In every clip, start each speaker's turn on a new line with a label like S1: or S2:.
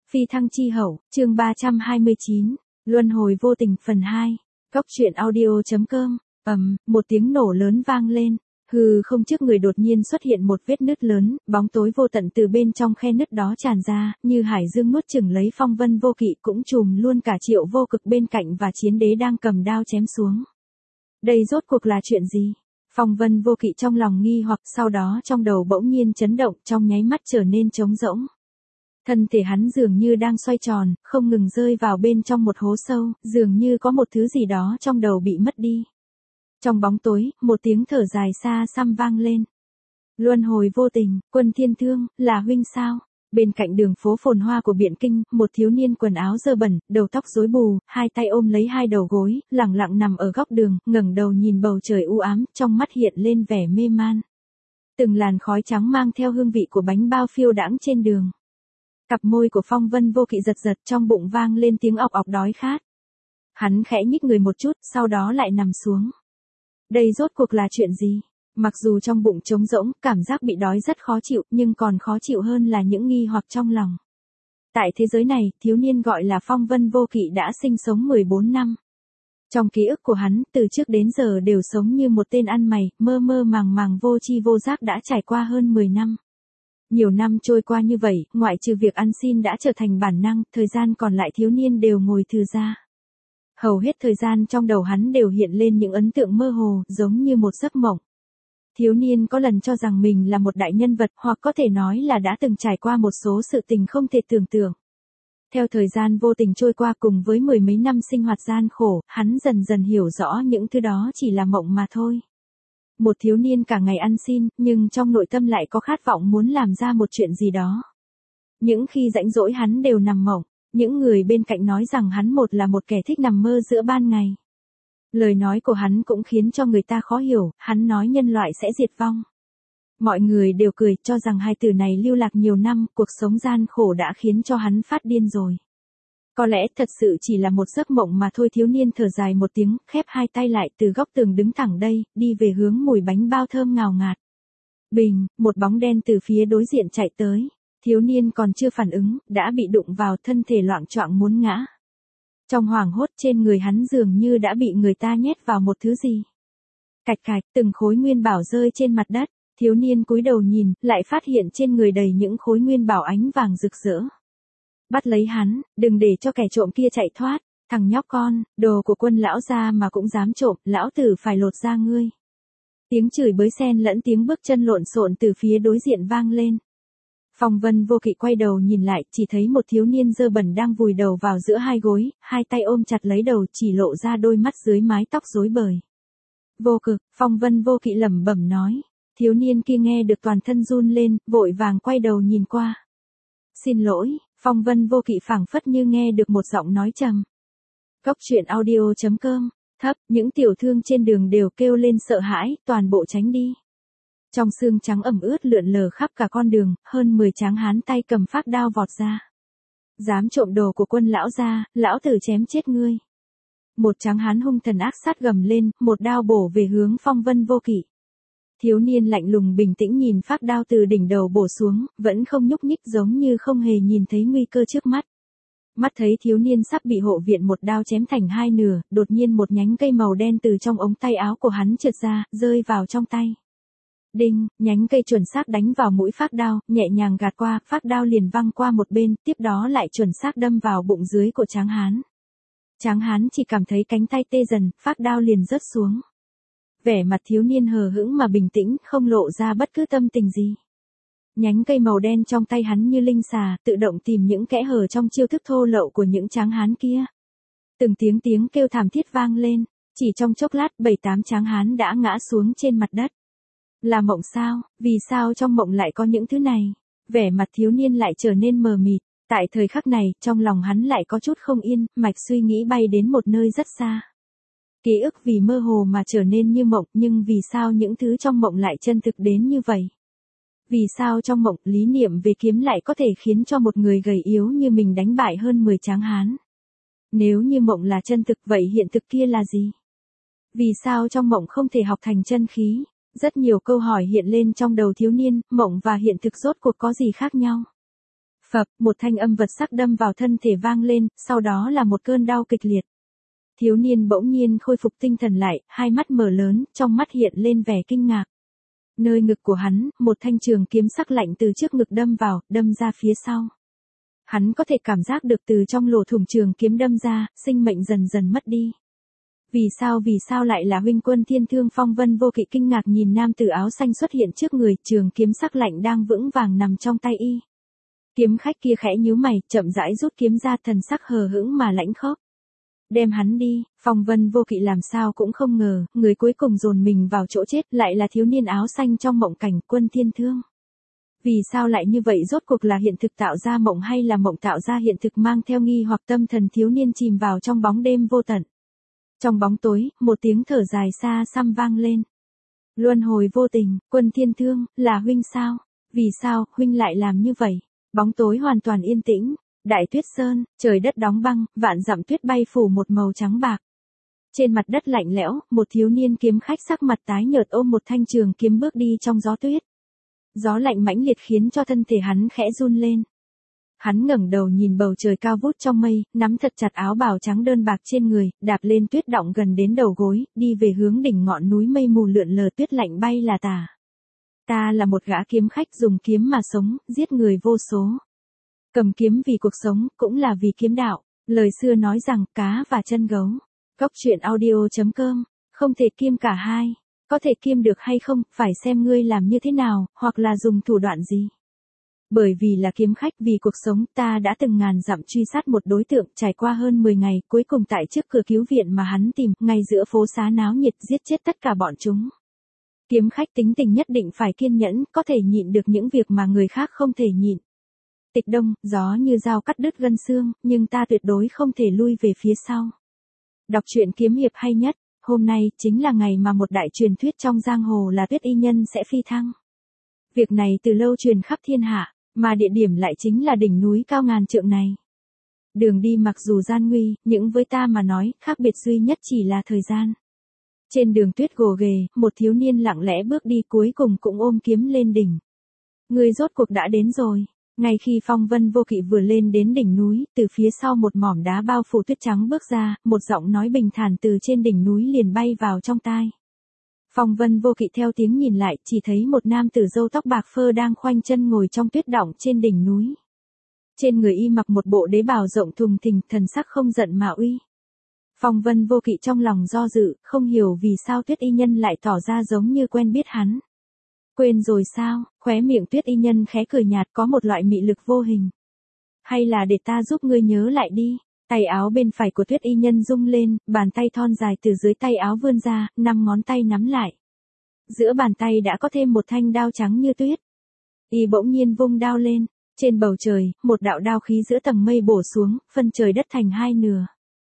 S1: Phi thăng chi hậu, chương 329, Luân hồi vô tình phần 2. Góc truyện audio.com. Một tiếng nổ lớn vang lên. Hư không trước người đột nhiên xuất hiện một vết nứt lớn, bóng tối vô tận từ bên trong khe nứt đó tràn ra, như hải dương nuốt chửng lấy Phong Vân Vô Kỵ, cũng trùm luôn cả Triệu Vô Cực bên cạnh và chiến đế đang cầm đao chém xuống. Đây rốt cuộc là chuyện gì? Phong Vân Vô Kỵ trong lòng nghi hoặc, sau đó trong đầu bỗng nhiên chấn động, trong nháy mắt trở nên trống rỗng. Thân thể hắn dường như đang xoay tròn, không ngừng rơi vào bên trong một hố sâu, dường như có một thứ gì đó trong đầu bị mất đi. Trong bóng tối, một tiếng thở dài xa xăm vang lên. Luân hồi vô tình, Quân Thiên Thương, là huynh sao? Bên cạnh đường phố phồn hoa của Biện Kinh, một thiếu niên quần áo dơ bẩn, đầu tóc rối bù, hai tay ôm lấy hai đầu gối, lẳng lặng nằm ở góc đường, ngẩng đầu nhìn bầu trời u ám, trong mắt hiện lên vẻ mê man. Từng làn khói trắng mang theo hương vị của bánh bao phiêu đãng trên đường. Cặp môi của Phong Vân Vô Kỵ giật giật, trong bụng vang lên tiếng ọc ọc đói khát. Hắn khẽ nhích người một chút, sau đó lại nằm xuống. Đây rốt cuộc là chuyện gì? Mặc dù trong bụng trống rỗng, cảm giác bị đói rất khó chịu, nhưng còn khó chịu hơn là những nghi hoặc trong lòng. Tại thế giới này, thiếu niên gọi là Phong Vân Vô Kỵ đã sinh sống 14 năm. Trong ký ức của hắn, từ trước đến giờ đều sống như một tên ăn mày, mơ mơ màng màng vô tri vô giác đã trải qua hơn 10 năm. Nhiều năm trôi qua như vậy, ngoại trừ việc ăn xin đã trở thành bản năng, thời gian còn lại thiếu niên đều ngồi thư ra. Hầu hết thời gian trong đầu hắn đều hiện lên những ấn tượng mơ hồ, giống như một giấc mộng. Thiếu niên có lần cho rằng mình là một đại nhân vật, hoặc có thể nói là đã từng trải qua một số sự tình không thể tưởng tượng. Theo thời gian vô tình trôi qua cùng với mười mấy năm sinh hoạt gian khổ, hắn dần dần hiểu rõ những thứ đó chỉ là mộng mà thôi. Một thiếu niên cả ngày ăn xin, nhưng trong nội tâm lại có khát vọng muốn làm ra một chuyện gì đó. Những khi rảnh rỗi hắn đều nằm mộng, những người bên cạnh nói rằng hắn là một kẻ thích nằm mơ giữa ban ngày. Lời nói của hắn cũng khiến cho người ta khó hiểu, hắn nói nhân loại sẽ diệt vong. Mọi người đều cười, cho rằng hai từ này lưu lạc nhiều năm, cuộc sống gian khổ đã khiến cho hắn phát điên rồi. Có lẽ thật sự chỉ là một giấc mộng mà thôi. Thiếu niên thở dài một tiếng, khép hai tay lại, từ góc tường đứng thẳng đây, đi về hướng mùi bánh bao thơm ngào ngạt. Bình, một bóng đen từ phía đối diện chạy tới. Thiếu niên còn chưa phản ứng, đã bị đụng vào, thân thể loạng choạng muốn ngã. Trong hoảng hốt, trên người hắn dường như đã bị người ta nhét vào một thứ gì. Cạch cạch, từng khối nguyên bảo rơi trên mặt đất. Thiếu niên cúi đầu nhìn, lại phát hiện trên người đầy những khối nguyên bảo ánh vàng rực rỡ. Bắt lấy hắn, đừng để cho kẻ trộm kia chạy thoát. Thằng nhóc con, đồ của Quân lão gia mà cũng dám trộm, lão tử phải lột da ngươi. Tiếng chửi bới xen lẫn tiếng bước chân lộn xộn từ phía đối diện vang lên. Phong Vân Vô Kỵ quay đầu nhìn lại, chỉ thấy một thiếu niên dơ bẩn đang vùi đầu vào giữa hai gối, hai tay ôm chặt lấy đầu, chỉ lộ ra đôi mắt dưới mái tóc rối bời. Vô Cực, Phong Vân Vô Kỵ lẩm bẩm nói. Thiếu niên kia nghe được toàn thân run lên, vội vàng quay đầu nhìn qua. Xin lỗi, Phong Vân Vô Kỵ phảng phất như nghe được một giọng nói trầm. Góc truyện audio.com. Thấp, những tiểu thương trên đường đều kêu lên sợ hãi, toàn bộ tránh đi. Trong sương trắng ẩm ướt lượn lờ khắp cả con đường, hơn 10 tráng hán tay cầm phác đao vọt ra. Dám trộm đồ của Quân lão gia, lão tử chém chết ngươi. Một tráng hán hung thần ác sát gầm lên, một đao bổ về hướng Phong Vân Vô Kỵ. Thiếu niên lạnh lùng bình tĩnh nhìn phác đao từ đỉnh đầu bổ xuống, vẫn không nhúc nhích, giống như không hề nhìn thấy nguy cơ trước mắt. Mắt thấy thiếu niên sắp bị hộ viện một đao chém thành hai nửa, đột nhiên một nhánh cây màu đen từ trong ống tay áo của hắn trượt ra, rơi vào trong tay. Đinh, nhánh cây chuẩn xác đánh vào mũi phác đao, nhẹ nhàng gạt qua, phác đao liền văng qua một bên, tiếp đó lại chuẩn xác đâm vào bụng dưới của tráng hán. Tráng hán chỉ cảm thấy cánh tay tê dần, phác đao liền rớt xuống. Vẻ mặt thiếu niên hờ hững mà bình tĩnh, không lộ ra bất cứ tâm tình gì. Nhánh cây màu đen trong tay hắn như linh xà, tự động tìm những kẽ hở trong chiêu thức thô lậu của những tráng hán kia. Từng tiếng kêu thảm thiết vang lên, chỉ trong chốc lát 7-8 tráng hán đã ngã xuống trên mặt đất. Là mộng sao? Vì sao trong mộng lại có những thứ này? Vẻ mặt thiếu niên lại trở nên mờ mịt. Tại thời khắc này, trong lòng hắn lại có chút không yên, mạch suy nghĩ bay đến một nơi rất xa. Ký ức vì mơ hồ mà trở nên như mộng, nhưng vì sao những thứ trong mộng lại chân thực đến như vậy? Vì sao trong mộng, lý niệm về kiếm lại có thể khiến cho một người gầy yếu như mình đánh bại hơn 10 tráng hán? Nếu như mộng là chân thực, vậy hiện thực kia là gì? Vì sao trong mộng không thể học thành chân khí? Rất nhiều câu hỏi hiện lên trong đầu thiếu niên, mộng và hiện thực rốt cuộc có gì khác nhau? Phập, một thanh âm vật sắc đâm vào thân thể vang lên, sau đó là một cơn đau kịch liệt. Thiếu niên bỗng nhiên khôi phục tinh thần lại, hai mắt mở lớn, trong mắt hiện lên vẻ kinh ngạc. Nơi ngực của hắn, một thanh trường kiếm sắc lạnh từ trước ngực đâm vào, đâm ra phía sau. Hắn có thể cảm giác được từ trong lỗ thủng trường kiếm đâm ra, sinh mệnh dần dần mất đi. Vì sao lại là huynh Quân Thiên Thương? Phong Vân Vô Kỵ kinh ngạc nhìn nam tử áo xanh xuất hiện trước người, trường kiếm sắc lạnh đang vững vàng nằm trong tay y. Kiếm khách kia khẽ nhíu mày, chậm rãi rút kiếm ra, thần sắc hờ hững mà lãnh khốc. Đem hắn đi. Phong Vân Vô Kỵ làm sao cũng không ngờ, người cuối cùng dồn mình vào chỗ chết lại là thiếu niên áo xanh trong mộng cảnh Quân Thiên Thương. Vì sao lại như vậy? Rốt cuộc là hiện thực tạo ra mộng hay là mộng tạo ra hiện thực? Mang theo nghi hoặc, tâm thần thiếu niên chìm vào trong bóng đêm vô tận. Trong bóng tối, một tiếng thở dài xa xăm vang lên. Luân hồi vô tình, Quân Thiên Thương, là huynh sao? Vì sao huynh lại làm như vậy? Bóng tối hoàn toàn yên tĩnh. Đại Tuyết Sơn, trời đất đóng băng, vạn dặm tuyết bay phủ một màu trắng bạc. Trên mặt đất lạnh lẽo, một thiếu niên kiếm khách sắc mặt tái nhợt ôm một thanh trường kiếm bước đi trong gió tuyết. Gió lạnh mãnh liệt khiến cho thân thể hắn khẽ run lên. Hắn ngẩng đầu nhìn bầu trời cao vút trong mây, nắm thật chặt áo bào trắng đơn bạc trên người, đạp lên tuyết đọng gần đến đầu gối, đi về hướng đỉnh ngọn núi mây mù lượn lờ, tuyết lạnh bay là tả. Ta là một gã kiếm khách dùng kiếm mà sống, giết người vô số. Cầm kiếm vì cuộc sống, cũng là vì kiếm đạo. Lời xưa nói rằng, cá và chân gấu. Góc truyện audio.com, không thể kiêm cả hai. Có thể kiêm được hay không, phải xem ngươi làm như thế nào, hoặc là dùng thủ đoạn gì. Bởi vì là kiếm khách vì cuộc sống, ta đã từng ngàn dặm truy sát một đối tượng, trải qua hơn 10 ngày, cuối cùng tại trước cửa cứu viện mà hắn tìm, ngay giữa phố xá náo nhiệt, giết chết tất cả bọn chúng. Kiếm khách tính tình nhất định phải kiên nhẫn, có thể nhịn được những việc mà người khác không thể nhịn. Tịch Đông, gió như dao cắt đứt gân xương, nhưng ta tuyệt đối không thể lui về phía sau. Đọc truyện kiếm hiệp hay nhất, hôm nay chính là ngày mà một đại truyền thuyết trong giang hồ là Tuyết Y Nhân sẽ phi thăng. Việc này từ lâu truyền khắp thiên hạ, mà địa điểm lại chính là đỉnh núi cao ngàn trượng này. Đường đi mặc dù gian nguy, nhưng với ta mà nói, khác biệt duy nhất chỉ là thời gian. Trên đường tuyết gồ ghề, một thiếu niên lặng lẽ bước đi, cuối cùng cũng ôm kiếm lên đỉnh. Người rốt cuộc đã đến rồi. Ngay khi Phong Vân Vô Kỵ vừa lên đến đỉnh núi, từ phía sau một mỏm đá bao phủ tuyết trắng bước ra, một giọng nói bình thản từ trên đỉnh núi liền bay vào trong tai. Phong Vân Vô Kỵ theo tiếng nhìn lại, chỉ thấy một nam tử râu tóc bạc phơ đang khoanh chân ngồi trong tuyết đọng trên đỉnh núi. Trên người y mặc một bộ đế bào rộng thùng thình, thần sắc không giận mà uy. Phong Vân Vô Kỵ trong lòng do dự, không hiểu vì sao Tuyết Y Nhân lại tỏ ra giống như quen biết hắn. Quên rồi sao? Khóe miệng Tuyết Y Nhân khẽ cười nhạt, có một loại mị lực vô hình. Hay là để ta giúp ngươi nhớ lại đi. Tay áo bên phải của Tuyết Y Nhân rung lên, bàn tay thon dài từ dưới tay áo vươn ra, 5 ngón tay nắm lại. Giữa bàn tay đã có thêm một thanh đao trắng như tuyết. Y bỗng nhiên vung đao lên, trên bầu trời, một đạo đao khí giữa tầng mây bổ xuống, phân trời đất thành hai nửa.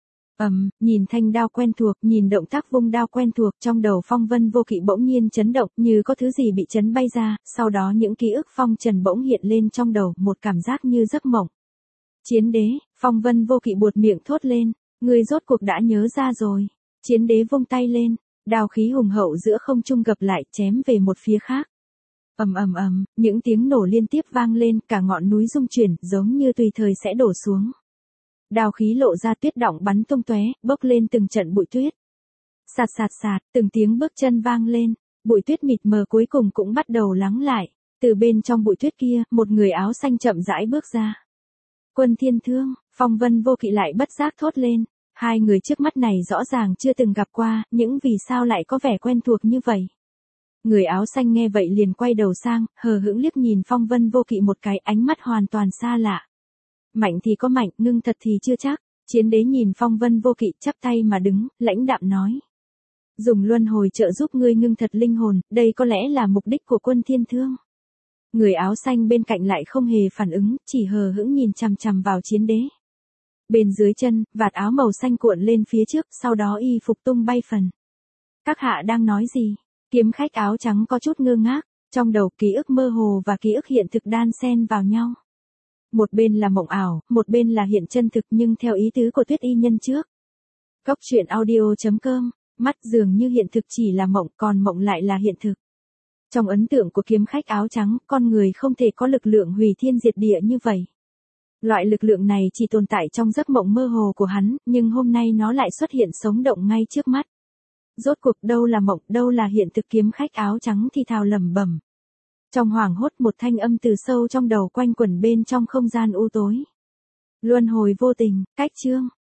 S1: Nhìn thanh đao quen thuộc, nhìn động tác vung đao quen thuộc, trong đầu Phong Vân Vô Kỵ bỗng nhiên chấn động, như có thứ gì bị chấn bay ra, sau đó những ký ức phong trần bỗng hiện lên trong đầu, một cảm giác như giấc mộng. Chiến đế, Phong Vân Vô Kỵ buột miệng thốt lên, người rốt cuộc đã nhớ ra rồi. Chiến đế vung tay lên, đao khí hùng hậu giữa không trung gập lại, chém về một phía khác. Những tiếng nổ liên tiếp vang lên, cả ngọn núi rung chuyển, giống như tùy thời sẽ đổ xuống. Đao khí lộ ra, tuyết đọng bắn tung tóe, bốc lên từng trận bụi tuyết. Sạt sạt sạt, từng tiếng bước chân vang lên, bụi tuyết mịt mờ cuối cùng cũng bắt đầu lắng lại. Từ bên trong bụi tuyết kia, một người áo xanh chậm rãi bước ra. Quân Thiên Thương, Phong Vân Vô Kỵ lại bất giác thốt lên. Hai người trước mắt này rõ ràng chưa từng gặp qua, nhưng vì sao lại có vẻ quen thuộc như vậy? Người áo xanh nghe vậy liền quay đầu sang, hờ hững liếc nhìn Phong Vân Vô Kỵ một cái, ánh mắt hoàn toàn xa lạ. Mạnh thì có mạnh, ngưng thật thì chưa chắc. Chiến đế nhìn Phong Vân Vô Kỵ, chắp tay mà đứng, lãnh đạm nói. Dùng luân hồi trợ giúp ngươi ngưng thật linh hồn, đây có lẽ là mục đích của Quân Thiên Thương. Người áo xanh bên cạnh lại không hề phản ứng, chỉ hờ hững nhìn chằm chằm vào chiến đế. Bên dưới chân, vạt áo màu xanh cuộn lên phía trước, sau đó y phục tung bay phần. Các hạ đang nói gì? Kiếm khách áo trắng có chút ngơ ngác, trong đầu ký ức mơ hồ và ký ức hiện thực đan xen vào nhau. Một bên là mộng ảo, một bên là hiện chân thực, nhưng theo ý tứ của Tuyết Y Nhân trước. Góc truyện audio.com, mắt dường như hiện thực chỉ là mộng, còn mộng lại là hiện thực. Trong ấn tượng của kiếm khách áo trắng, con người không thể có lực lượng hủy thiên diệt địa như vậy. Loại lực lượng này chỉ tồn tại trong giấc mộng mơ hồ của hắn, nhưng hôm nay nó lại xuất hiện sống động ngay trước mắt. Rốt cuộc đâu là mộng, đâu là hiện thực, kiếm khách áo trắng thì thào lẩm bẩm. Trong hoảng hốt một thanh âm từ sâu trong đầu quanh quẩn bên trong không gian u tối. Luân hồi vô tình, cách chương.